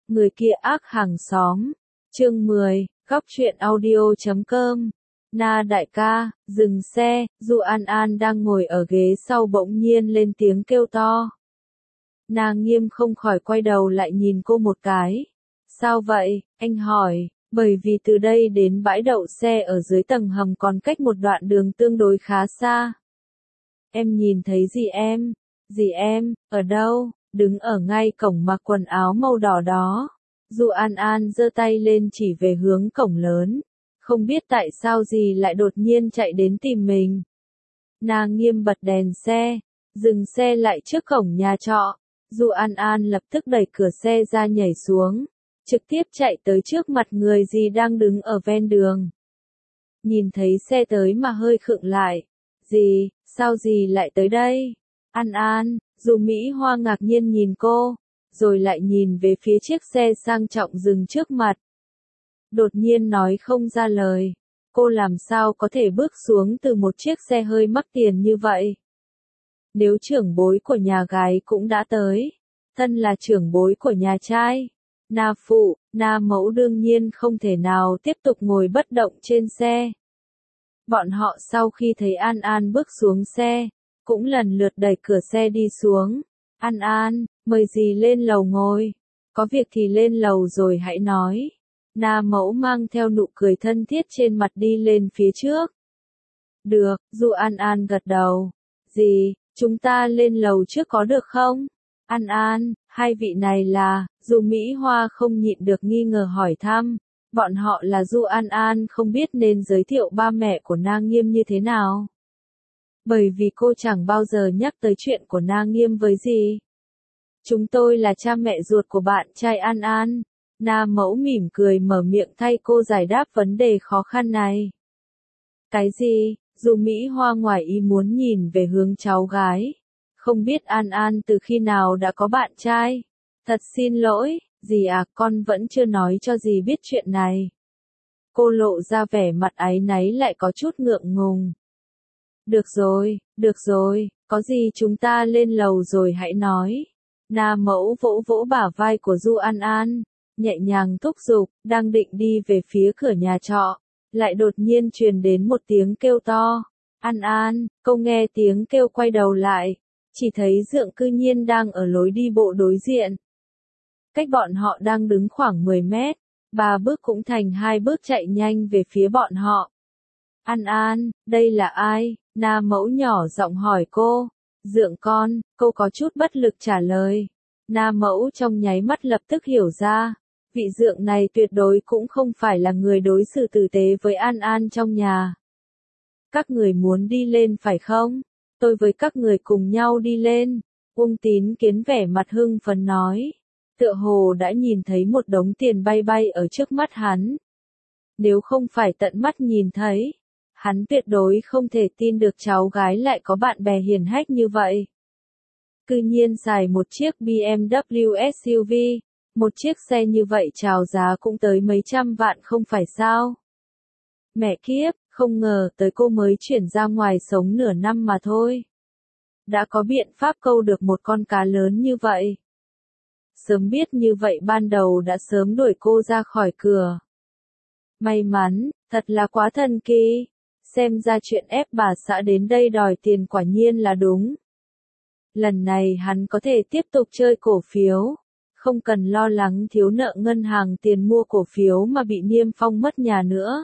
Người kia ác hàng xóm. Chương 10, góc truyện audio.com. Na đại ca, dừng xe, Du An An đang ngồi ở ghế sau bỗng nhiên lên tiếng kêu to. Na Nghiêm không khỏi quay đầu lại nhìn cô một cái. Sao vậy, anh hỏi, bởi vì từ đây đến bãi đậu xe ở dưới tầng hầm còn cách một đoạn đường tương đối khá xa. Em nhìn thấy gì em? Gì em, ở đâu? Đứng ở ngay cổng mặc quần áo màu đỏ đó. Du An An giơ tay lên chỉ về hướng cổng lớn. Không biết tại sao gì lại đột nhiên chạy đến tìm mình. Na Nghiêm bật đèn xe, dừng xe lại trước cổng nhà trọ. Du An An lập tức đẩy cửa xe ra nhảy xuống, trực tiếp chạy tới trước mặt người gì đang đứng ở ven đường. Nhìn thấy xe tới mà hơi khựng lại. Gì, sao gì lại tới đây? An An, Du Mỹ Hoa ngạc nhiên nhìn cô, rồi lại nhìn về phía chiếc xe sang trọng dừng trước mặt. Đột nhiên nói không ra lời, cô làm sao có thể bước xuống từ một chiếc xe hơi mắc tiền như vậy? Nếu trưởng bối của nhà gái cũng đã tới, thân là trưởng bối của nhà trai, Na phụ, Na mẫu đương nhiên không thể nào tiếp tục ngồi bất động trên xe. Bọn họ sau khi thấy An An bước xuống xe, cũng lần lượt đẩy cửa xe đi xuống. An An, mời dì lên lầu ngồi. Có việc thì lên lầu rồi hãy nói. Na mẫu mang theo nụ cười thân thiết trên mặt đi lên phía trước. Được, Du An An gật đầu. Dì, chúng ta lên lầu trước có được không? An An, hai vị này là, Du Mỹ Hoa không nhịn được nghi ngờ hỏi thăm. Bọn họ là Du An An không biết nên giới thiệu ba mẹ của Na Nghiêm như thế nào. Bởi vì cô chẳng bao giờ nhắc tới chuyện của Na Nghiêm với dì. Chúng tôi là cha mẹ ruột của bạn trai An An. Na mẫu mỉm cười mở miệng thay cô giải đáp vấn đề khó khăn này. Cái gì? Du Mỹ Hoa ngoài ý muốn nhìn về hướng cháu gái. Không biết An An từ khi nào đã có bạn trai? Thật xin lỗi, dì à, con vẫn chưa nói cho dì biết chuyện này. Cô lộ ra vẻ mặt áy náy lại có chút ngượng ngùng. Được rồi, có gì chúng ta lên lầu rồi hãy nói. Na mẫu vỗ vỗ bả vai của Du An An, nhẹ nhàng thúc giục, đang định đi về phía cửa nhà trọ, lại đột nhiên truyền đến một tiếng kêu to. An An, cô nghe tiếng kêu quay đầu lại, chỉ thấy Dượng cư nhiên đang ở lối đi bộ đối diện. Cách bọn họ đang đứng khoảng 10 mét, 3 bước cũng thành 2 bước chạy nhanh về phía bọn họ. An An, đây là ai? Na mẫu nhỏ giọng hỏi cô. Dượng con, cô có chút bất lực trả lời. Na mẫu trong nháy mắt lập tức hiểu ra. Vị dượng này tuyệt đối cũng không phải là người đối xử tử tế với An An trong nhà. Các người muốn đi lên phải không? Tôi với các người cùng nhau đi lên. Ung Tín Kiến vẻ mặt hưng phấn nói. Tựa hồ đã nhìn thấy một đống tiền bay bay ở trước mắt hắn. Nếu không phải tận mắt nhìn thấy, hắn tuyệt đối không thể tin được cháu gái lại có bạn bè hiền hách như vậy. Cư nhiên xài một chiếc BMW SUV, một chiếc xe như vậy chào giá cũng tới mấy trăm vạn không phải sao? Mẹ kiếp, không ngờ tới cô mới chuyển ra ngoài sống nửa năm mà thôi. Đã có biện pháp câu được một con cá lớn như vậy. Sớm biết như vậy ban đầu đã sớm đuổi cô ra khỏi cửa. May mắn, thật là quá thần kỳ. Xem ra chuyện ép bà xã đến đây đòi tiền quả nhiên là đúng. Lần này hắn có thể tiếp tục chơi cổ phiếu. Không cần lo lắng thiếu nợ ngân hàng tiền mua cổ phiếu mà bị niêm phong mất nhà nữa.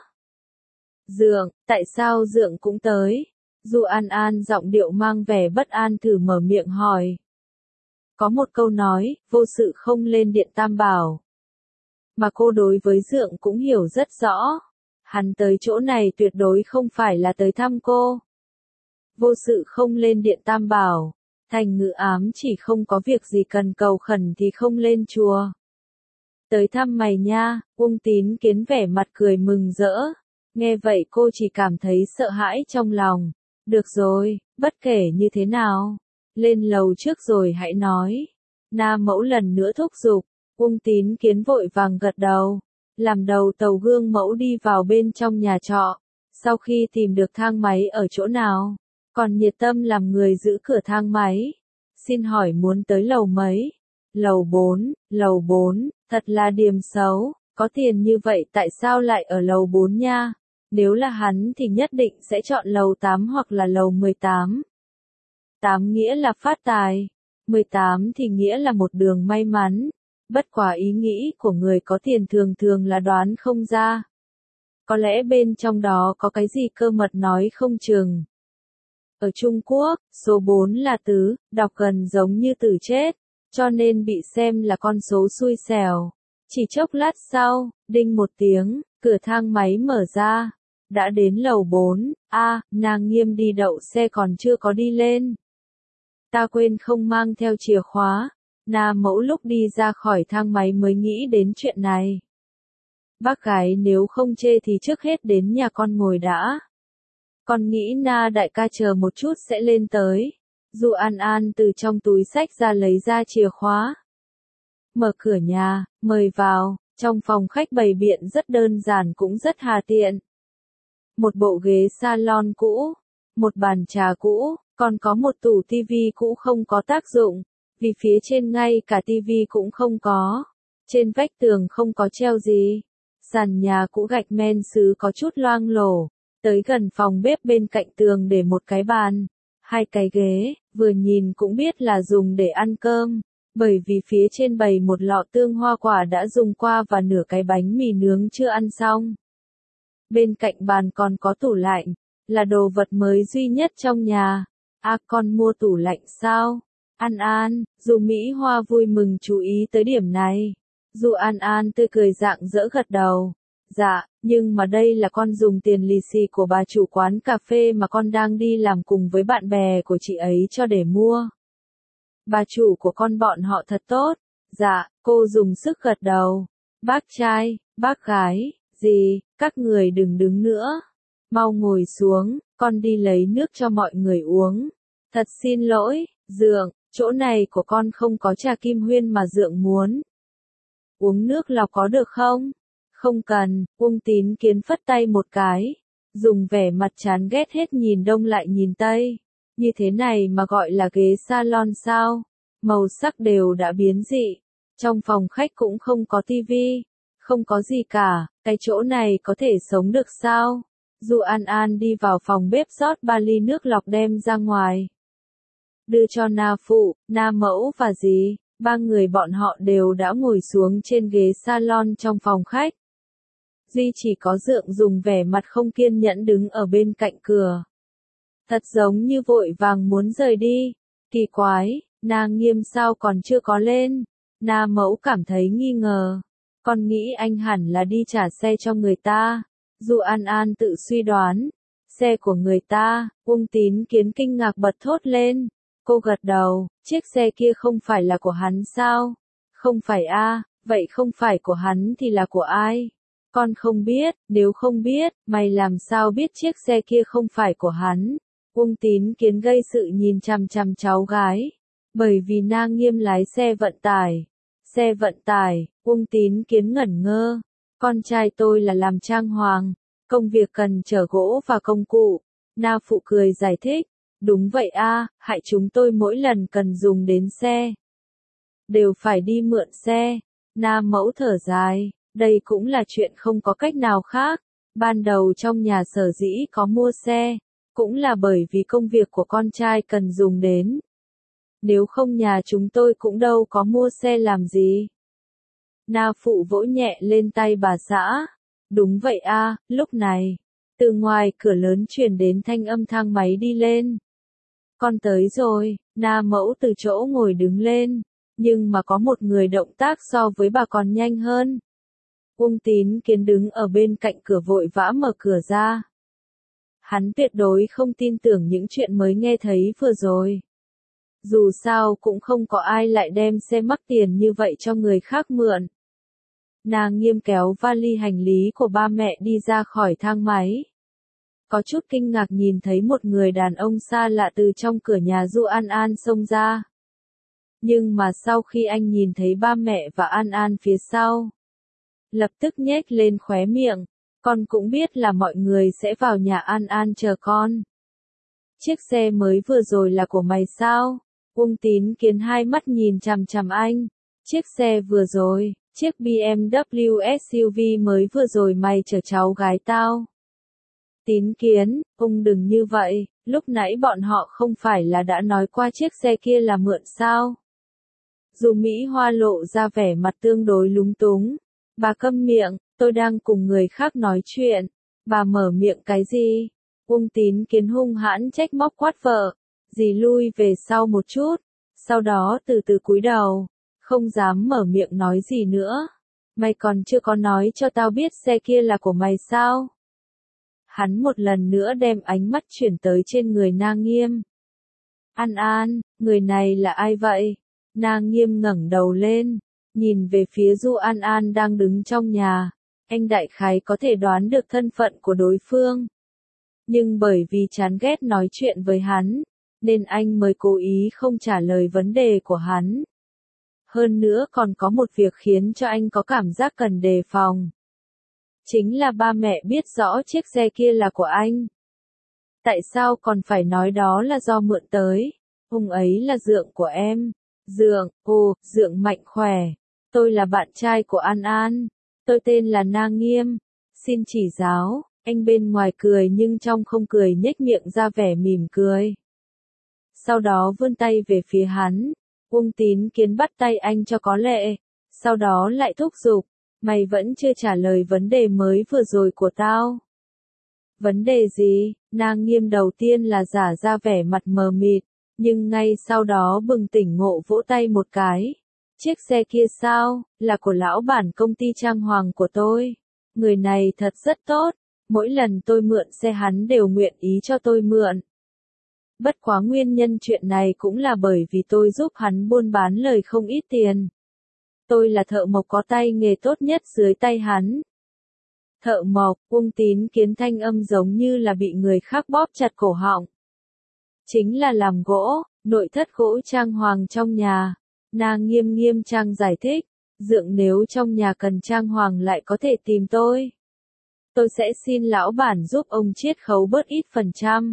Dượng, tại sao Dượng cũng tới? Du An An giọng điệu mang vẻ bất an thử mở miệng hỏi. Có một câu nói, vô sự không lên điện tam bảo. Mà cô đối với Dượng cũng hiểu rất rõ. Hắn tới chỗ này tuyệt đối không phải là tới thăm cô. Vô sự không lên điện tam bảo. Thành ngữ ám chỉ không có việc gì cần cầu khẩn thì không lên chùa. Tới thăm mày nha, Ung Tín Kiến vẻ mặt cười mừng rỡ. Nghe vậy cô chỉ cảm thấy sợ hãi trong lòng. Được rồi, bất kể như thế nào. Lên lầu trước rồi hãy nói. Na mẫu lần nữa thúc giục. Ung Tín Kiến vội vàng gật đầu. Làm đầu tàu gương mẫu đi vào bên trong nhà trọ. Sau khi tìm được thang máy ở chỗ nào, còn nhiệt tâm làm người giữ cửa thang máy. Xin hỏi muốn tới lầu mấy? Lầu 4, thật là điểm xấu, có tiền như vậy tại sao lại ở lầu 4 nha? Nếu là hắn thì nhất định sẽ chọn lầu 8 hoặc là lầu 18. 8 nghĩa là phát tài, 18 thì nghĩa là một đường may mắn. Bất quá ý nghĩ của người có tiền thường thường là đoán không ra. Có lẽ bên trong đó có cái gì cơ mật nói không chừng. Ở Trung Quốc, số 4 là tứ, đọc gần giống như từ chết, cho nên bị xem là con số xui xẻo. Chỉ chốc lát sau, đinh một tiếng, cửa thang máy mở ra. Đã đến lầu 4, nàng Nghiêm đi đậu xe còn chưa có đi lên. Ta quên không mang theo chìa khóa. Na Mẫu lúc đi ra khỏi thang máy mới nghĩ đến chuyện này. Bác gái nếu không chê thì trước hết đến nhà con ngồi đã. Con nghĩ Na đại ca chờ một chút sẽ lên tới. Du An An từ trong túi xách ra lấy ra chìa khóa. Mở cửa nhà, mời vào, trong phòng khách bày biện rất đơn giản cũng rất hà tiện. Một bộ ghế salon cũ, một bàn trà cũ, còn có một tủ tivi cũ không có tác dụng, vì phía trên ngay cả tivi cũng không có. Trên vách tường không có treo gì. Sàn nhà cũ gạch men sứ có chút loang lổ. Tới gần phòng bếp bên cạnh tường để một cái bàn, hai cái ghế, vừa nhìn cũng biết là dùng để ăn cơm, bởi vì phía trên bày một lọ tương hoa quả đã dùng qua và nửa cái bánh mì nướng chưa ăn xong. Bên cạnh bàn còn có tủ lạnh, là đồ vật mới duy nhất trong nhà. Con mua tủ lạnh sao? An An, Du Mỹ Hoa vui mừng chú ý tới điểm này. Du An An tươi cười rạng rỡ gật đầu. Dạ, nhưng mà đây là con dùng tiền lì xì của bà chủ quán cà phê mà con đang đi làm cùng với bạn bè của chị ấy cho để mua. Bà chủ của con bọn họ thật tốt. Dạ, cô dùng sức gật đầu. Bác trai, bác gái, gì, các người đừng đứng nữa. Mau ngồi xuống, con đi lấy nước cho mọi người uống. Thật xin lỗi, Dượng, chỗ này của con không có trà kim huyên mà Dượng muốn. Uống nước lọc có được không? Không cần, Uông Tín Kiến phất tay một cái. Dùng vẻ mặt chán ghét hết nhìn đông lại nhìn tây. Như thế này mà gọi là ghế salon sao? Màu sắc đều đã biến dị. Trong phòng khách cũng không có tivi. Không có gì cả, cái chỗ này có thể sống được sao? Du An An đi vào phòng bếp rót 3 ly nước lọc đem ra ngoài. Đưa cho Na Phụ, Na Mẫu và dì, 3 người bọn họ đều đã ngồi xuống trên ghế salon trong phòng khách. Duy chỉ có Dượng dùng vẻ mặt không kiên nhẫn đứng ở bên cạnh cửa. Thật giống như vội vàng muốn rời đi. Kỳ quái, Na Nghiêm sao còn chưa có lên? Na Mẫu cảm thấy nghi ngờ. Con nghĩ anh hẳn là đi trả xe cho người ta. Du An An tự suy đoán. Xe của người ta, Uông Tín Kiến kinh ngạc bật thốt lên. Cô gật đầu, chiếc xe kia không phải là của hắn sao? Không phải vậy không phải của hắn thì là của ai? Con không biết, nếu không biết, mày làm sao biết chiếc xe kia không phải của hắn? Uông Tín Kiến gây sự nhìn chằm chằm cháu gái. Bởi vì Na Nghiêm lái xe vận tải. Xe vận tải, Uông Tín Kiến ngẩn ngơ. Con trai tôi là làm trang hoàng. Công việc cần chở gỗ và công cụ. Na Phụ cười giải thích. Đúng vậy hại chúng tôi mỗi lần cần dùng đến xe. Đều phải đi mượn xe. Na Mẫu thở dài. Đây cũng là chuyện không có cách nào khác. Ban đầu trong nhà sở dĩ có mua xe. Cũng là bởi vì công việc của con trai cần dùng đến. Nếu không nhà chúng tôi cũng đâu có mua xe làm gì. Na Phụ vỗ nhẹ lên tay bà xã. Đúng vậy lúc này. Từ ngoài cửa lớn truyền đến thanh âm thang máy đi lên. Con tới rồi, Na Mẫu từ chỗ ngồi đứng lên. Nhưng mà có một người động tác so với bà còn nhanh hơn. Uông Tín Kiến đứng ở bên cạnh cửa vội vã mở cửa ra. Hắn tuyệt đối không tin tưởng những chuyện mới nghe thấy vừa rồi. Dù sao cũng không có ai lại đem xe mắc tiền như vậy cho người khác mượn. Na Nghiêm kéo vali hành lý của ba mẹ đi ra khỏi thang máy. Có chút kinh ngạc nhìn thấy một người đàn ông xa lạ từ trong cửa nhà Du An An xông ra. Nhưng mà sau khi anh nhìn thấy ba mẹ và An An phía sau, lập tức nhếch lên khóe miệng, con cũng biết là mọi người sẽ vào nhà An An chờ con. Chiếc xe mới vừa rồi là của mày sao? Uông Tín Kiến hai mắt nhìn chằm chằm anh. Chiếc xe vừa rồi, chiếc BMW SUV mới vừa rồi mày chở cháu gái tao. Tín Kiến, ông đừng như vậy, lúc nãy bọn họ không phải là đã nói qua chiếc xe kia là mượn sao? Dù Mỹ Hoa lộ ra vẻ mặt tương đối lúng túng. Bà câm miệng, tôi đang cùng người khác nói chuyện. Bà mở miệng cái gì? Tín Kiến hung hãn trách móc quát vợ. Dì lui về sau một chút, sau đó từ từ cúi đầu, không dám mở miệng nói gì nữa. Mày còn chưa có nói cho tao biết xe kia là của mày sao? Hắn một lần nữa đem ánh mắt chuyển tới trên người Na Nghiêm. An An, người này là ai vậy? Na Nghiêm ngẩng đầu lên, nhìn về phía Du An An đang đứng trong nhà. Anh đại khái có thể đoán được thân phận của đối phương. Nhưng bởi vì chán ghét nói chuyện với hắn, nên anh mới cố ý không trả lời vấn đề của hắn. Hơn nữa còn có một việc khiến cho anh có cảm giác cần đề phòng. Chính là ba mẹ biết rõ chiếc xe kia là của anh. Tại sao còn phải nói đó là do mượn tới? Ông ấy là Dượng của em. Dượng, Dượng mạnh khỏe. Tôi là bạn trai của An An. Tôi tên là Na Nghiêm. Xin chỉ giáo, anh bên ngoài cười nhưng trong không cười nhếch miệng ra vẻ mỉm cười. Sau đó vươn tay về phía hắn. Tín Kiến bắt tay anh cho có lệ. Sau đó lại thúc giục. Mày vẫn chưa trả lời vấn đề mới vừa rồi của tao. Vấn đề gì? Na Nghiêm đầu tiên là giả ra vẻ mặt mờ mịt, nhưng ngay sau đó bừng tỉnh ngộ vỗ tay một cái. Chiếc xe kia sao, là của lão bản công ty trang hoàng của tôi. Người này thật rất tốt, mỗi lần tôi mượn xe hắn đều nguyện ý cho tôi mượn. Bất quá nguyên nhân chuyện này cũng là bởi vì tôi giúp hắn buôn bán lời không ít tiền. Tôi là thợ mộc có tay nghề tốt nhất dưới tay hắn. Thợ mộc, Tín Kiến thanh âm giống như là bị người khác bóp chặt cổ họng. Chính là làm gỗ, nội thất gỗ trang hoàng trong nhà. Na Nghiêm nghiêm trang giải thích, Dượng nếu trong nhà cần trang hoàng lại có thể tìm tôi. Tôi sẽ xin lão bản giúp ông chiết khấu bớt ít %.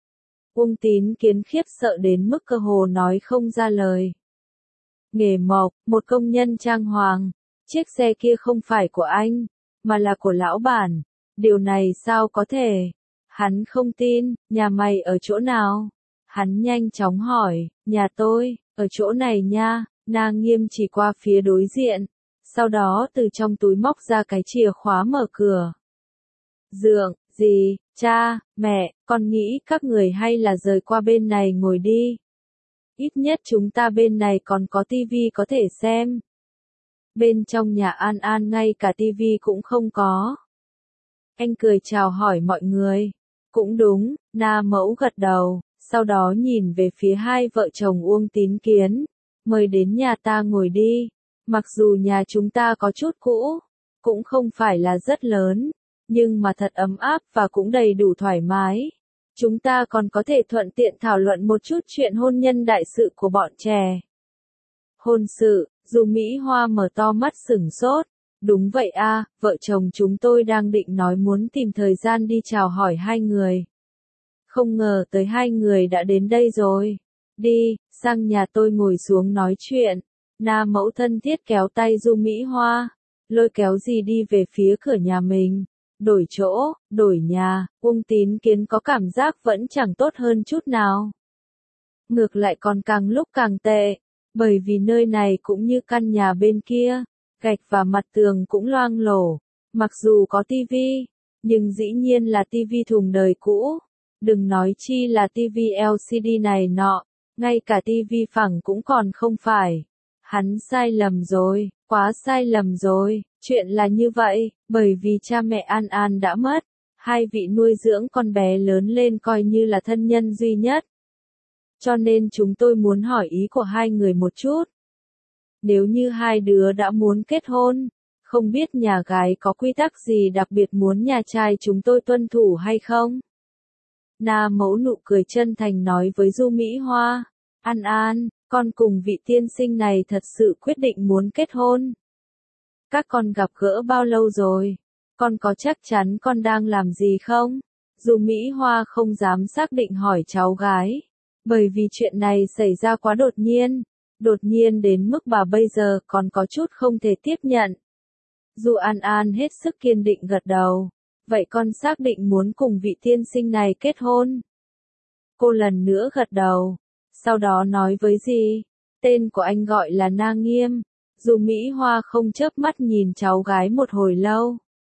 Tín Kiến khiếp sợ đến mức cơ hồ nói không ra lời. Nghề mộc, một công nhân trang hoàng, chiếc xe kia không phải của anh, mà là của lão bản. Điều này sao có thể? Hắn không tin, nhà mày ở chỗ nào? Hắn nhanh chóng hỏi, nhà tôi, ở chỗ này nha. Na Nghiêm chỉ qua phía đối diện, sau đó từ trong túi móc ra cái chìa khóa mở cửa. Dượng, dì, cha, mẹ, con nghĩ các người hay là rời qua bên này ngồi đi. Ít nhất chúng ta bên này còn có tivi có thể xem. Bên trong nhà An An ngay cả tivi cũng không có. Anh cười chào hỏi mọi người. Cũng đúng, Na Mẫu gật đầu, sau đó nhìn về phía hai vợ chồng Tín Kiến. Mời đến nhà ta ngồi đi. Mặc dù nhà chúng ta có chút cũ, cũng không phải là rất lớn, nhưng mà thật ấm áp và cũng đầy đủ thoải mái. Chúng ta còn có thể thuận tiện thảo luận một chút chuyện hôn nhân đại sự của bọn trẻ. Hôn sự, dù Mỹ Hoa mở to mắt sửng sốt. Đúng vậy a, vợ chồng chúng tôi đang định nói muốn tìm thời gian đi chào hỏi hai người. Không ngờ tới hai người đã đến đây rồi. Đi, sang nhà tôi ngồi xuống nói chuyện. Na Mẫu thân thiết kéo tay Du Mỹ Hoa, lôi kéo dì đi về phía cửa nhà mình. Đổi chỗ, đổi nhà, Tín Kiến có cảm giác vẫn chẳng tốt hơn chút nào. Ngược lại còn càng lúc càng tệ, bởi vì nơi này cũng như căn nhà bên kia, gạch và mặt tường cũng loang lổ. Mặc dù có tivi, nhưng dĩ nhiên là tivi thùng đời cũ. Đừng nói chi là tivi LCD này nọ, ngay cả tivi phẳng cũng còn không phải. Hắn sai lầm rồi, quá sai lầm rồi. Chuyện là như vậy, bởi vì cha mẹ An An đã mất, hai vị nuôi dưỡng con bé lớn lên coi như là thân nhân duy nhất. Cho nên chúng tôi muốn hỏi ý của hai người một chút. Nếu như hai đứa đã muốn kết hôn, không biết nhà gái có quy tắc gì đặc biệt muốn nhà trai chúng tôi tuân thủ hay không? Na Mẫu nụ cười chân thành nói với Du Mỹ Hoa, An An, con cùng vị tiên sinh này thật sự quyết định muốn kết hôn. Các con gặp gỡ bao lâu rồi? Con có chắc chắn con đang làm gì không? Du Mỹ Hoa không dám xác định hỏi cháu gái, bởi vì chuyện này xảy ra quá đột nhiên, Đột nhiên đến mức bà bây giờ còn có chút không thể tiếp nhận. Du An An hết sức kiên định gật đầu. Vậy con xác định muốn cùng vị tiên sinh này kết hôn? Cô lần nữa gật đầu. Sau đó nói với dì, tên của anh gọi là Na Nghiêm. Du Mỹ Hoa không chớp mắt nhìn cháu gái một hồi lâu.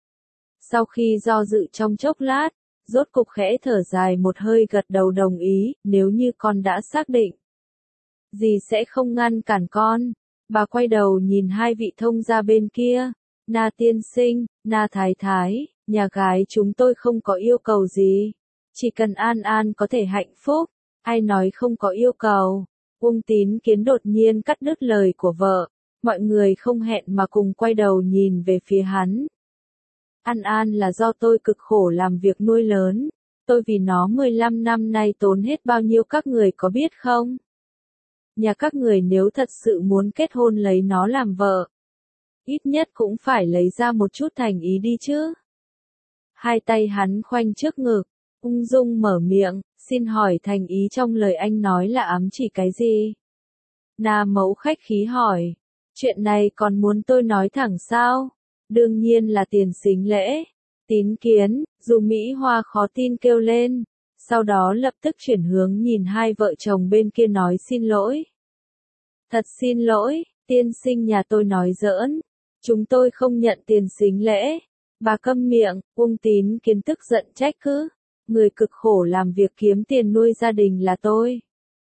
Sau khi do dự trong chốc lát, rốt cục khẽ thở dài một hơi gật đầu đồng ý, nếu như con đã xác định. Dì sẽ không ngăn cản con. Bà quay đầu nhìn hai vị thông gia bên kia. Na tiên sinh, Na thái thái, nhà gái chúng tôi không có yêu cầu gì. Chỉ cần An An có thể hạnh phúc. Ai nói không có yêu cầu. Ung Tín Kiến đột nhiên cắt đứt lời của vợ. Mọi người không hẹn mà cùng quay đầu nhìn về phía hắn. An An là do tôi cực khổ làm việc nuôi lớn. Tôi vì nó 15 năm nay tốn hết bao nhiêu các người có biết không? Nhà các người nếu thật sự muốn kết hôn lấy nó làm vợ, ít nhất cũng phải lấy ra một chút thành ý đi chứ. Hai tay hắn khoanh trước ngực, ung dung mở miệng, xin hỏi thành ý trong lời anh nói là ám chỉ cái gì? Na mẫu khách khí hỏi, chuyện này còn muốn tôi nói thẳng sao? Đương nhiên là tiền sính lễ. Tín Kiến, dù Mỹ Hoa khó tin kêu lên, sau đó lập tức chuyển hướng nhìn hai vợ chồng bên kia nói xin lỗi. Thật xin lỗi, tiên sinh nhà tôi nói giỡn, chúng tôi không nhận tiền sính lễ. Bà câm miệng, Ung Tín Kiến tức giận trách cứ, người cực khổ làm việc kiếm tiền nuôi gia đình là tôi.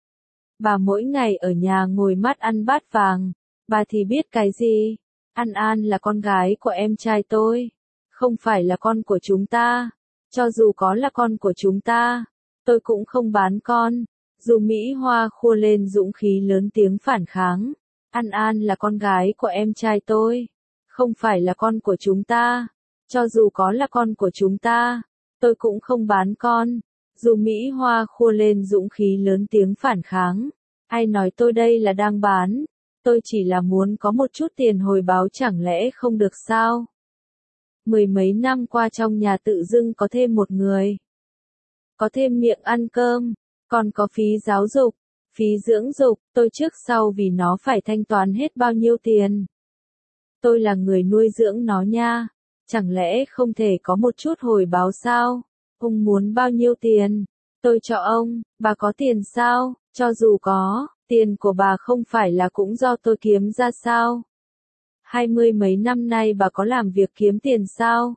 Bà mỗi ngày ở nhà ngồi mắt ăn bát vàng, bà thì biết cái gì? An An là con gái của em trai tôi, không phải là con của chúng ta. Cho dù có là con của chúng ta, tôi cũng không bán con. Dù Mỹ Hoa khua lên dũng khí lớn tiếng phản kháng. An An là con gái của em trai tôi, không phải là con của chúng ta. Cho dù có là con của chúng ta, tôi cũng không bán con. Dù Mỹ Hoa khua lên dũng khí lớn tiếng phản kháng. Ai nói tôi đây là đang bán? Tôi chỉ là muốn có một chút tiền hồi báo chẳng lẽ không được sao? Mười mấy năm qua trong nhà tự dưng có thêm một người. Có thêm miệng ăn cơm, còn có phí giáo dục, phí dưỡng dục, tôi trước sau vì nó phải thanh toán hết bao nhiêu tiền. Tôi là người nuôi dưỡng nó nha, chẳng lẽ không thể có một chút hồi báo sao? Ông muốn bao nhiêu tiền? Tôi cho ông, bà có tiền sao? Cho dù có, tiền của bà không phải là cũng do tôi kiếm ra sao? 20 mấy năm nay bà có làm việc kiếm tiền sao?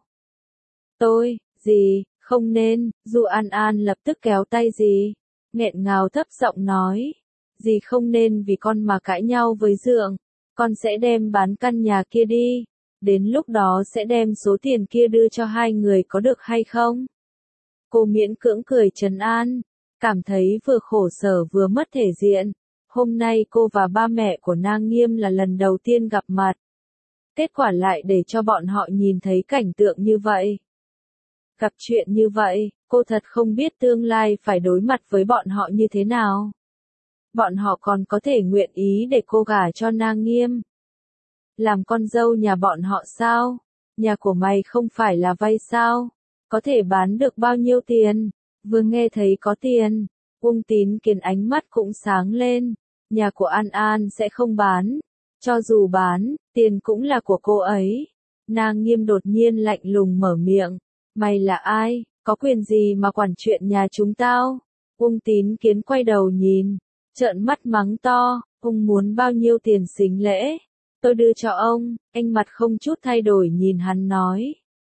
Tôi, gì, không nên, dù An An lập tức kéo tay dì, nghẹn ngào thấp giọng nói, dì không nên vì con mà cãi nhau với Dượng, con sẽ đem bán căn nhà kia đi, đến lúc đó sẽ đem số tiền kia đưa cho hai người có được hay không? Cô miễn cưỡng cười trấn an, cảm thấy vừa khổ sở vừa mất thể diện, hôm nay cô và ba mẹ của Na Nghiêm là lần đầu tiên gặp mặt. Kết quả lại để cho bọn họ nhìn thấy cảnh tượng như vậy. Gặp chuyện như vậy, cô thật không biết tương lai phải đối mặt với bọn họ như thế nào. Bọn họ còn có thể nguyện ý để cô gả cho Na Nghiêm. Làm con dâu nhà bọn họ sao? Nhà của mày không phải là vay sao? Có thể bán được bao nhiêu tiền? Vừa nghe thấy có tiền, Ung Tín Kiến ánh mắt cũng sáng lên. Nhà của An An sẽ không bán. Cho dù bán, tiền cũng là của cô ấy. Na Nghiêm đột nhiên lạnh lùng mở miệng. Mày là ai, có quyền gì mà quản chuyện nhà chúng tao? Ung Tín Kiến quay đầu nhìn, trợn mắt mắng to, ông muốn bao nhiêu tiền sính lễ? Tôi đưa cho ông, anh mặt không chút thay đổi nhìn hắn nói.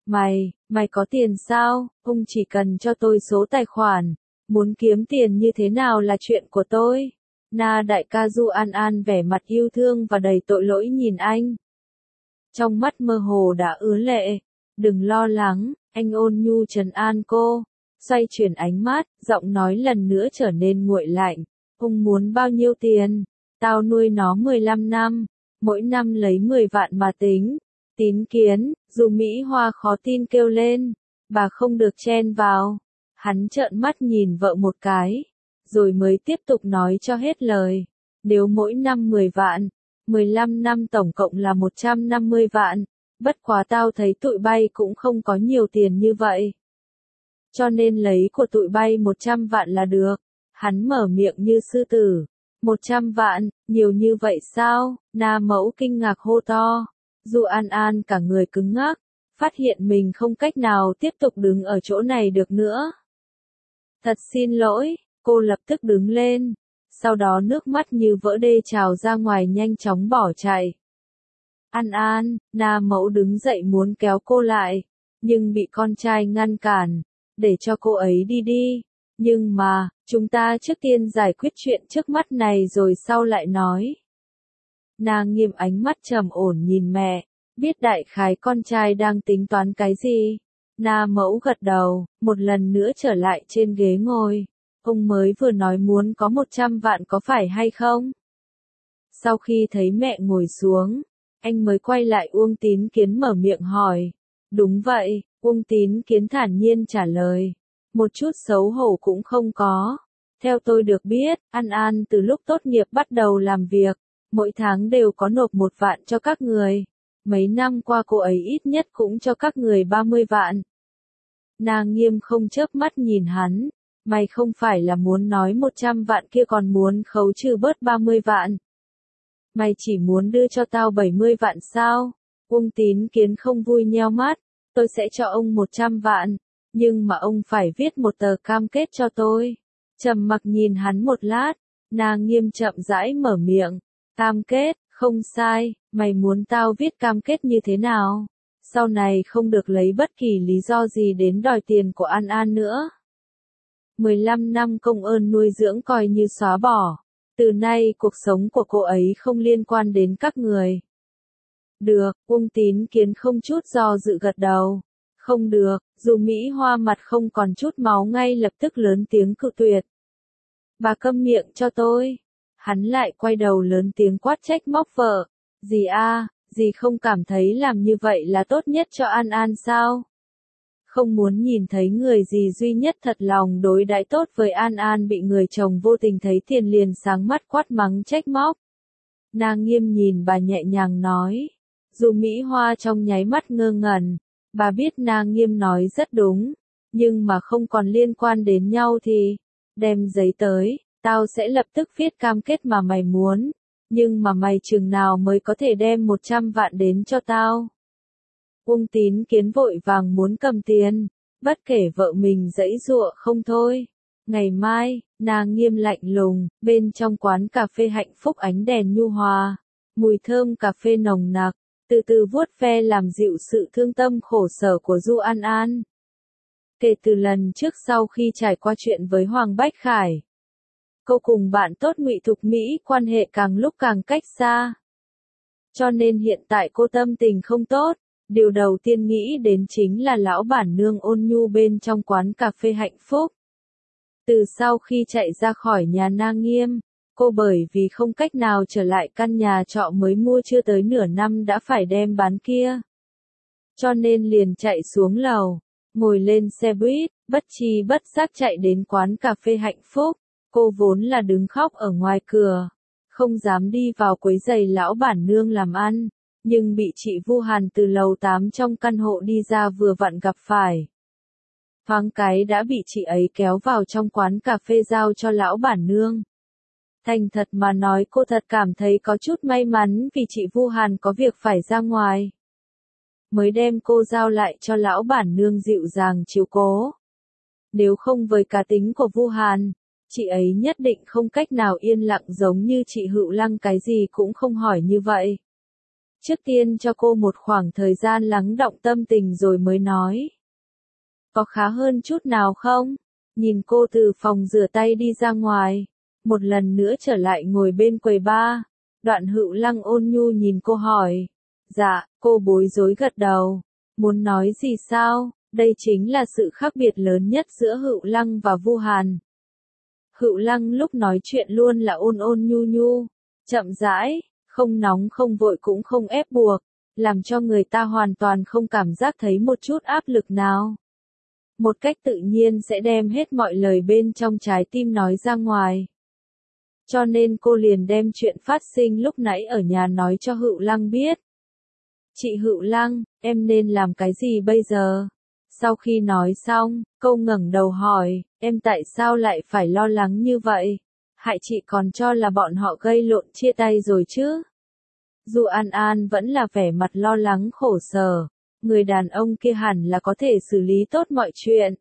Mày có tiền sao? Ông chỉ cần cho tôi số tài khoản, muốn kiếm tiền như thế nào là chuyện của tôi. Na đại ca Du An An vẻ mặt yêu thương và đầy tội lỗi nhìn anh. Trong mắt mơ hồ đã ứa lệ, đừng lo lắng, anh ôn nhu trấn an cô, xoay chuyển ánh mắt, giọng nói lần nữa trở nên nguội lạnh. Ông muốn bao nhiêu tiền? Tao nuôi nó 15 năm, mỗi năm lấy 10 vạn mà tính. Tín Kiến, dù Mỹ Hoa khó tin kêu lên, bà không được chen vào. Hắn trợn mắt nhìn vợ một cái, rồi mới tiếp tục nói cho hết lời. Nếu mỗi năm 10 vạn, 15 năm tổng cộng là 150 vạn, bất quá tao thấy tụi bay cũng không có nhiều tiền như vậy. Cho nên lấy của tụi bay 100 vạn là được. Hắn mở miệng như sư tử, 100 vạn, nhiều như vậy sao? Na Mẫu kinh ngạc hô to. Du An An cả người cứng ngắc, phát hiện mình không cách nào tiếp tục đứng ở chỗ này được nữa. Thật xin lỗi, cô lập tức đứng lên, sau đó nước mắt như vỡ đê trào ra ngoài nhanh chóng bỏ chạy. An An, Na Mẫu đứng dậy muốn kéo cô lại, nhưng bị con trai ngăn cản, để cho cô ấy đi đi. Nhưng mà, chúng ta trước tiên giải quyết chuyện trước mắt này rồi sau lại nói. Na Nghiêm ánh mắt trầm ổn nhìn mẹ, biết đại khái con trai đang tính toán cái gì. Na Mẫu gật đầu, một lần nữa trở lại trên ghế ngồi. Ông mới vừa nói muốn có 100 vạn có phải hay không? Sau khi thấy mẹ ngồi xuống, anh mới quay lại Uông Tín Kiến mở miệng hỏi. Đúng vậy, Uông Tín Kiến thản nhiên trả lời. Một chút xấu hổ cũng không có. Theo tôi được biết, An An từ lúc tốt nghiệp bắt đầu làm việc, mỗi tháng đều có nộp 1 vạn cho các người. Mấy năm qua cô ấy ít nhất cũng cho các người 30 vạn. Na Nghiêm không chớp mắt nhìn hắn. Mày không phải là muốn nói 100 vạn kia còn muốn khấu trừ bớt 30 vạn. Mày chỉ muốn đưa cho tao 70 vạn sao? Uông Tín Kiến không vui nheo mắt. Tôi sẽ cho ông 100 vạn. Nhưng mà ông phải viết một tờ cam kết cho tôi. Trầm mặc nhìn hắn một lát. Na Nghiêm chậm rãi mở miệng. Cam kết, không sai. Mày muốn tao viết cam kết như thế nào? Sau này không được lấy bất kỳ lý do gì đến đòi tiền của An An nữa. 15 năm công ơn nuôi dưỡng coi như xóa bỏ. Từ nay cuộc sống của cô ấy không liên quan đến các người. Được, Uông Tín Kiến không chút do dự gật đầu. Không được, dù Mỹ Hoa mặt không còn chút máu ngay lập tức lớn tiếng cự tuyệt. Bà câm miệng cho tôi. Hắn lại quay đầu lớn tiếng quát trách móc vợ. Dì a, dì không cảm thấy làm như vậy là tốt nhất cho An An sao? Không muốn nhìn thấy người dì duy nhất thật lòng đối đãi tốt với An An bị người chồng vô tình thấy tiền liền sáng mắt quát mắng trách móc. Na Nghiêm nhìn bà nhẹ nhàng nói. Dù Mỹ Hoa trong nháy mắt ngơ ngẩn, bà biết Na Nghiêm nói rất đúng, nhưng mà không còn liên quan đến nhau thì, đem giấy tới, tao sẽ lập tức viết cam kết mà mày muốn, nhưng mà mày chừng nào mới có thể đem 100 vạn đến cho tao. Uông Tín Kiến vội vàng muốn cầm tiền, bất kể vợ mình giãy giụa không thôi. Ngày mai, Na Nghiêm lạnh lùng, bên trong quán cà phê Hạnh Phúc ánh đèn nhu hòa, mùi thơm cà phê nồng nặc, từ từ vuốt ve làm dịu sự thương tâm khổ sở của Du An An. Kể từ lần trước sau khi trải qua chuyện với Hoàng Bách Khải, cô cùng bạn tốt Ngụy Thục Mỹ quan hệ càng lúc càng cách xa. Cho nên hiện tại cô tâm tình không tốt. Điều đầu tiên nghĩ đến chính là lão bản nương ôn nhu bên trong quán cà phê Hạnh Phúc. Từ sau khi chạy ra khỏi nhà Na Nghiêm, cô bởi vì không cách nào trở lại căn nhà trọ mới mua chưa tới nửa năm đã phải đem bán kia. Cho nên liền chạy xuống lầu, ngồi lên xe buýt, bất tri bất giác chạy đến quán cà phê Hạnh Phúc. Cô vốn là đứng khóc ở ngoài cửa, không dám đi vào quấy rầy lão bản nương làm ăn. Nhưng bị chị Vu Hàn từ lầu 8 trong căn hộ đi ra vừa vặn gặp phải. Thoáng cái đã bị chị ấy kéo vào trong quán cà phê giao cho lão bản nương. Thành thật mà nói cô thật cảm thấy có chút may mắn vì chị Vu Hàn có việc phải ra ngoài. Mới đem cô giao lại cho lão bản nương dịu dàng chiếu cố. Nếu không với cá tính của Vu Hàn, chị ấy nhất định không cách nào yên lặng giống như chị Hựu Lăng cái gì cũng không hỏi như vậy. Trước tiên cho cô một khoảng thời gian lắng đọng tâm tình rồi mới nói. Có khá hơn chút nào không? Nhìn cô từ phòng rửa tay đi ra ngoài, một lần nữa trở lại ngồi bên quầy bar. Đoạn Hựu Lăng ôn nhu nhìn cô hỏi. Dạ, cô bối rối gật đầu. Muốn nói gì sao? Đây chính là sự khác biệt lớn nhất giữa Hựu Lăng và Vu Hàn. Hựu Lăng lúc nói chuyện luôn là ôn ôn nhu nhu, chậm rãi. Không nóng không vội cũng không ép buộc, làm cho người ta hoàn toàn không cảm giác thấy một chút áp lực nào. Một cách tự nhiên sẽ đem hết mọi lời bên trong trái tim nói ra ngoài. Cho nên cô liền đem chuyện phát sinh lúc nãy ở nhà nói cho Hựu Lăng biết. Chị Hựu Lăng, em nên làm cái gì bây giờ? Sau khi nói xong, cô ngẩng đầu hỏi, em tại sao lại phải lo lắng như vậy? Hại chị còn cho là bọn họ gây lộn chia tay rồi chứ. Du An An vẫn là vẻ mặt lo lắng khổ sở. Người đàn ông kia hẳn là có thể xử lý tốt mọi chuyện.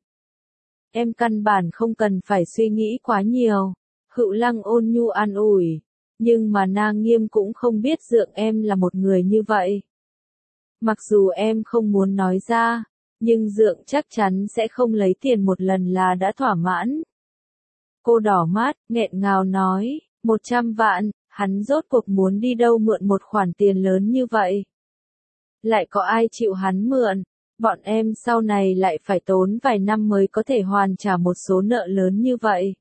Em căn bản không cần phải suy nghĩ quá nhiều. Hựu Lăng ôn nhu an ủi. Nhưng mà Na Nghiêm cũng không biết Dượng em là một người như vậy. Mặc dù em không muốn nói ra, nhưng Dượng chắc chắn sẽ không lấy tiền một lần là đã thỏa mãn. Cô đỏ mắt, nghẹn ngào nói, 100 vạn, hắn rốt cuộc muốn đi đâu mượn một khoản tiền lớn như vậy. Lại có ai chịu hắn mượn, bọn em sau này lại phải tốn vài năm mới có thể hoàn trả một số nợ lớn như vậy.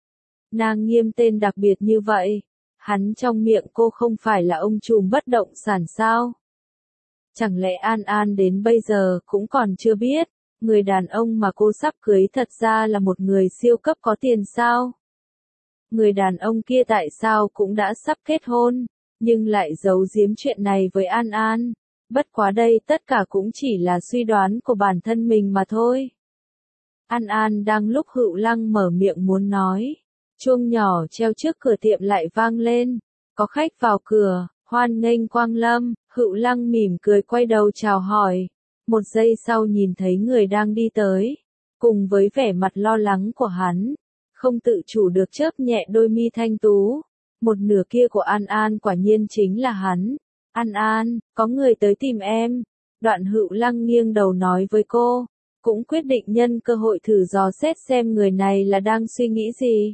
Na Nghiêm tên đặc biệt như vậy, hắn trong miệng cô không phải là ông trùm bất động sản sao? Chẳng lẽ An An đến bây giờ cũng còn chưa biết, người đàn ông mà cô sắp cưới thật ra là một người siêu cấp có tiền sao? Người đàn ông kia tại sao cũng đã sắp kết hôn, nhưng lại giấu giếm chuyện này với An An? Bất quá đây tất cả cũng chỉ là suy đoán của bản thân mình mà thôi. An An đang lúc Hựu Lăng mở miệng muốn nói. Chuông nhỏ treo trước cửa tiệm lại vang lên. Có khách vào cửa, hoan nghênh quang lâm. Hựu Lăng mỉm cười quay đầu chào hỏi. Một giây sau nhìn thấy người đang đi tới. Cùng với vẻ mặt lo lắng của hắn. Không tự chủ được chớp nhẹ đôi mi thanh tú. Một nửa kia của An An quả nhiên chính là hắn. An An, có người tới tìm em. Đoạn Hựu Lăng nghiêng đầu nói với cô. Cũng quyết định nhân cơ hội thử dò xét xem người này là đang suy nghĩ gì.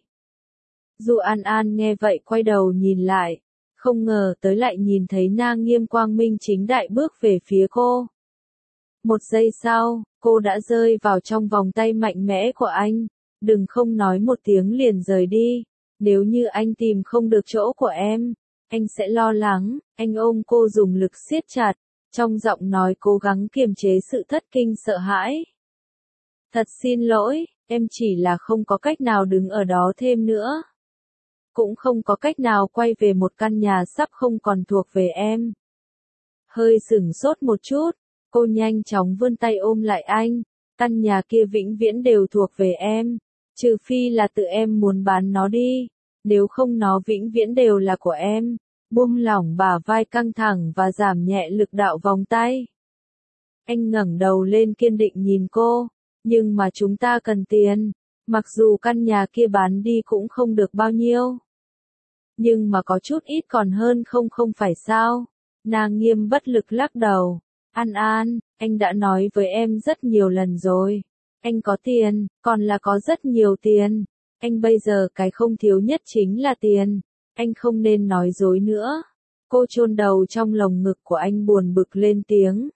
Du An An nghe vậy quay đầu nhìn lại. Không ngờ tới lại nhìn thấy Na Nghiêm quang minh chính đại bước về phía cô. Một giây sau, cô đã rơi vào trong vòng tay mạnh mẽ của anh. Đừng không nói một tiếng liền rời đi. Nếu như anh tìm không được chỗ của em, anh sẽ lo lắng. Anh ôm cô dùng lực siết chặt, trong giọng nói cố gắng kiềm chế sự thất kinh sợ hãi. Thật xin lỗi, em chỉ là không có cách nào đứng ở đó thêm nữa. Cũng không có cách nào quay về một căn nhà sắp không còn thuộc về em. Hơi sửng sốt một chút, cô nhanh chóng vươn tay ôm lại anh. Căn nhà kia vĩnh viễn đều thuộc về em, trừ phi là tự em muốn bán nó đi, nếu không nó vĩnh viễn đều là của em. Buông lỏng bả vai căng thẳng và giảm nhẹ lực đạo vòng tay. Anh ngẩng đầu lên kiên định nhìn cô, nhưng mà chúng ta cần tiền, mặc dù căn nhà kia bán đi cũng không được bao nhiêu. Nhưng mà có chút ít còn hơn không phải sao? Na Nghiêm bất lực lắc đầu. An An, anh đã nói với em rất nhiều lần rồi. Anh có tiền, còn là có rất nhiều tiền. Anh bây giờ cái không thiếu nhất chính là tiền. Anh không nên nói dối nữa. Cô chôn đầu trong lồng ngực của anh buồn bực lên tiếng.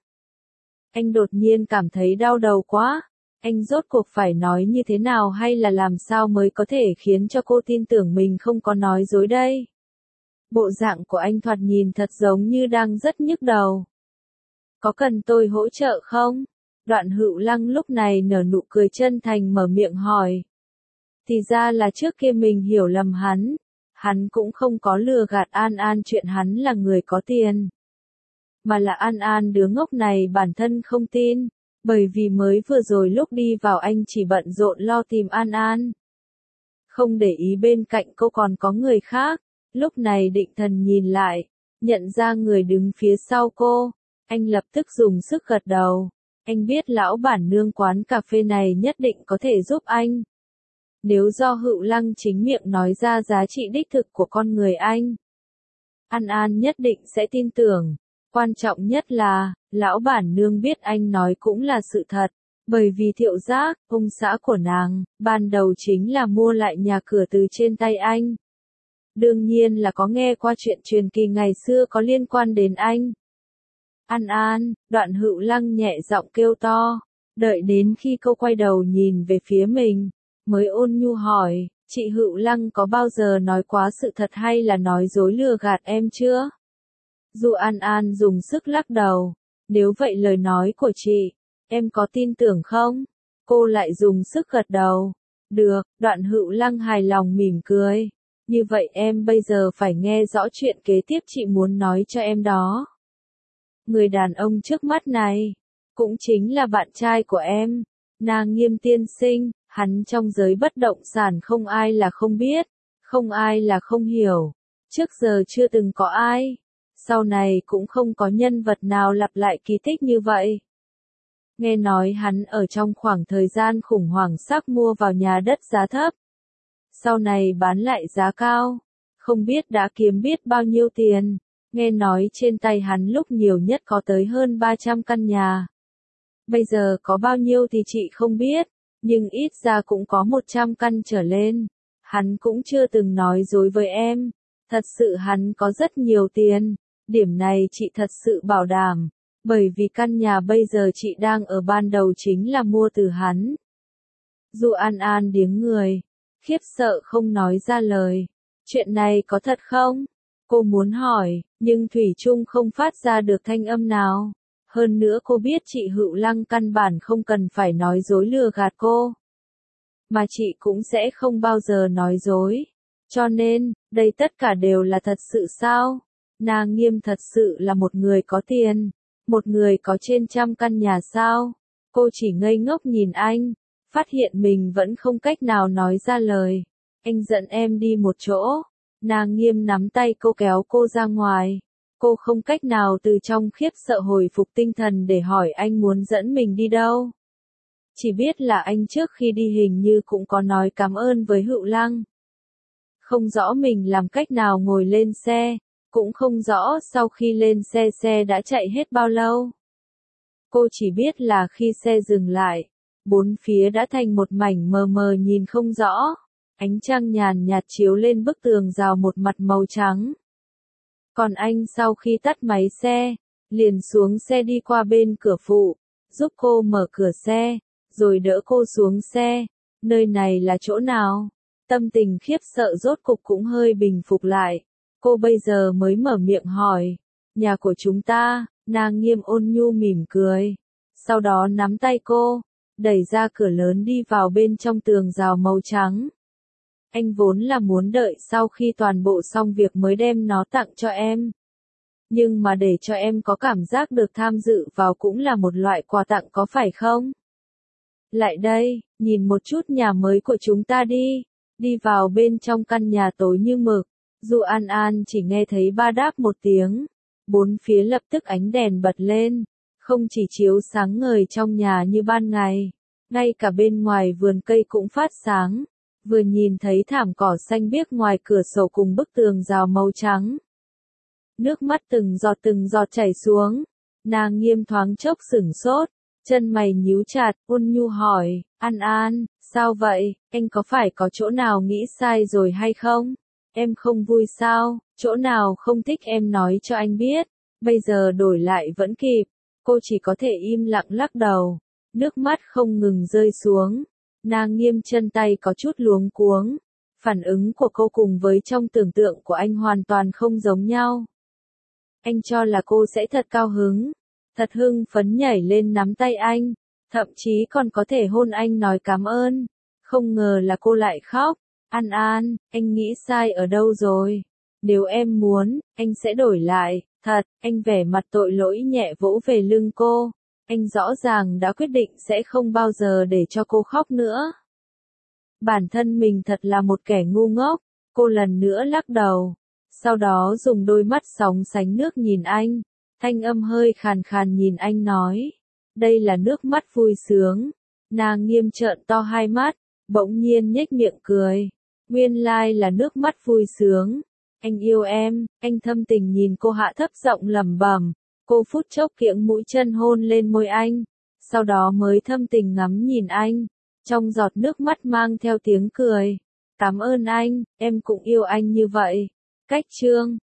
Anh đột nhiên cảm thấy đau đầu quá. Anh rốt cuộc phải nói như thế nào hay là làm sao mới có thể khiến cho cô tin tưởng mình không có nói dối đây? Bộ dạng của anh thoạt nhìn thật giống như đang rất nhức đầu. Có cần tôi hỗ trợ không? Đoạn Hựu Lăng lúc này nở nụ cười chân thành mở miệng hỏi. Thì ra là trước kia mình hiểu lầm hắn. Hắn cũng không có lừa gạt An An chuyện hắn là người có tiền. Mà là An An đứa ngốc này bản thân không tin. Bởi vì mới vừa rồi lúc đi vào anh chỉ bận rộn lo tìm An An. Không để ý bên cạnh cô còn có người khác. Lúc này định thần nhìn lại, nhận ra người đứng phía sau cô. Anh lập tức dùng sức gật đầu. Anh biết lão bản nương quán cà phê này nhất định có thể giúp anh. Nếu do Hựu Lăng chính miệng nói ra giá trị đích thực của con người anh, An An nhất định sẽ tin tưởng. Quan trọng nhất là, lão bản nương biết anh nói cũng là sự thật. Bởi vì Thiệu Giác, ông xã của nàng, ban đầu chính là mua lại nhà cửa từ trên tay anh. Đương nhiên là có nghe qua chuyện truyền kỳ ngày xưa có liên quan đến anh. An An, Đoạn Hựu Lăng nhẹ giọng kêu to. Đợi đến khi cô quay đầu nhìn về phía mình, mới ôn nhu hỏi, chị Hựu Lăng có bao giờ nói quá sự thật hay là nói dối lừa gạt em chưa? Du An An dùng sức lắc đầu. Nếu vậy lời nói của chị, em có tin tưởng không? Cô lại dùng sức gật đầu. Được, Đoạn Hựu Lăng hài lòng mỉm cười. Như vậy em bây giờ phải nghe rõ chuyện kế tiếp chị muốn nói cho em đó. Người đàn ông trước mắt này, cũng chính là bạn trai của em, Na Nghiêm tiên sinh, hắn trong giới bất động sản không ai là không biết, Không ai là không hiểu. Trước giờ chưa từng có ai. Sau này cũng không có nhân vật nào lặp lại kỳ tích như vậy. Nghe nói hắn ở trong khoảng thời gian khủng hoảng sắp mua vào nhà đất giá thấp. Sau này bán lại giá cao. Không biết đã kiếm biết bao nhiêu tiền. Nghe nói trên tay hắn lúc nhiều nhất có tới hơn 300 căn nhà. Bây giờ có bao nhiêu thì chị không biết, nhưng ít ra cũng có 100 căn trở lên. Hắn cũng chưa từng nói dối với em. Thật sự hắn có rất nhiều tiền. Điểm này chị thật sự bảo đảm. Bởi vì căn nhà bây giờ chị đang ở ban đầu chính là mua từ hắn. Du An An điếng người. Khiếp sợ không nói ra lời. Chuyện này có thật không? Cô muốn hỏi, nhưng Thủy Chung không phát ra được thanh âm nào. Hơn nữa cô biết chị Hựu Lăng căn bản không cần phải nói dối lừa gạt cô. Mà chị cũng sẽ không bao giờ nói dối. Cho nên, đây tất cả đều là thật sự sao? Na Nghiêm thật sự là một người có tiền. Một người có trên 100 căn nhà sao? Cô chỉ ngây ngốc nhìn anh. Phát hiện mình vẫn không cách nào nói ra lời. Anh dẫn em đi một chỗ. Na Nghiêm nắm tay cô kéo cô ra ngoài. Cô không cách nào từ trong khiếp sợ hồi phục tinh thần để hỏi anh muốn dẫn mình đi đâu. Chỉ biết là anh trước khi đi hình như cũng có nói cảm ơn với Hựu Lăng. Không rõ mình làm cách nào ngồi lên xe, cũng không rõ sau khi lên xe đã chạy hết bao lâu. Cô chỉ biết là khi xe dừng lại, bốn phía đã thành một mảnh mờ mờ nhìn không rõ. Ánh trăng nhàn nhạt chiếu lên bức tường rào một mặt màu trắng. Còn anh sau khi tắt máy xe, liền xuống xe đi qua bên cửa phụ, giúp cô mở cửa xe, rồi đỡ cô xuống xe. Nơi này là chỗ nào? Tâm tình khiếp sợ rốt cục cũng hơi bình phục lại. Cô bây giờ mới mở miệng hỏi. Nhà của chúng ta. Na Nghiêm ôn nhu mỉm cười. Sau đó nắm tay cô, đẩy ra cửa lớn đi vào bên trong tường rào màu trắng. Anh vốn là muốn đợi sau khi toàn bộ xong việc mới đem nó tặng cho em. Nhưng mà để cho em có cảm giác được tham dự vào cũng là một loại quà tặng có phải không? Lại đây, nhìn một chút nhà mới của chúng ta đi. Đi vào bên trong căn nhà tối như mực. Du An An chỉ nghe thấy ba đáp một tiếng. Bốn phía lập tức ánh đèn bật lên. Không chỉ chiếu sáng ngời trong nhà như ban ngày. Ngay cả bên ngoài vườn cây cũng phát sáng. Vừa nhìn thấy thảm cỏ xanh biếc ngoài cửa sổ cùng bức tường rào màu trắng. Nước mắt từng giọt chảy xuống. Na Nghiêm thoáng chốc sửng sốt. Chân mày nhíu chặt, ôn nhu hỏi, An An, sao vậy, anh có phải có chỗ nào nghĩ sai rồi hay không? Em không vui sao, chỗ nào không thích em nói cho anh biết, bây giờ đổi lại vẫn kịp. Cô chỉ có thể im lặng lắc đầu, nước mắt không ngừng rơi xuống. Na Nghiêm chân tay có chút luống cuống. Phản ứng của cô cùng với trong tưởng tượng của anh hoàn toàn không giống nhau. Anh cho là cô sẽ thật cao hứng. Thật hưng phấn nhảy lên nắm tay anh, thậm chí còn có thể hôn anh nói cảm ơn. Không ngờ là cô lại khóc. An An, anh nghĩ sai ở đâu rồi? Nếu em muốn, anh sẽ đổi lại. Thật, anh vẻ mặt tội lỗi nhẹ vỗ về lưng cô. Anh rõ ràng đã quyết định sẽ không bao giờ để cho cô khóc nữa. Bản thân mình thật là một kẻ ngu ngốc. Cô lần nữa lắc đầu. Sau đó dùng đôi mắt sóng sánh nước nhìn anh. Thanh âm hơi khàn khàn nhìn anh nói. Đây là nước mắt vui sướng. Na Nghiêm trợn to hai mắt, bỗng nhiên nhếch miệng cười. Nguyên lai là nước mắt vui sướng. Anh yêu em, anh thâm tình nhìn cô hạ thấp giọng lẩm bẩm. Cô phút chốc kiễng mũi chân hôn lên môi anh. Sau đó mới thâm tình ngắm nhìn anh. Trong giọt nước mắt mang theo tiếng cười. Cảm ơn anh, em cũng yêu anh như vậy. Cách chương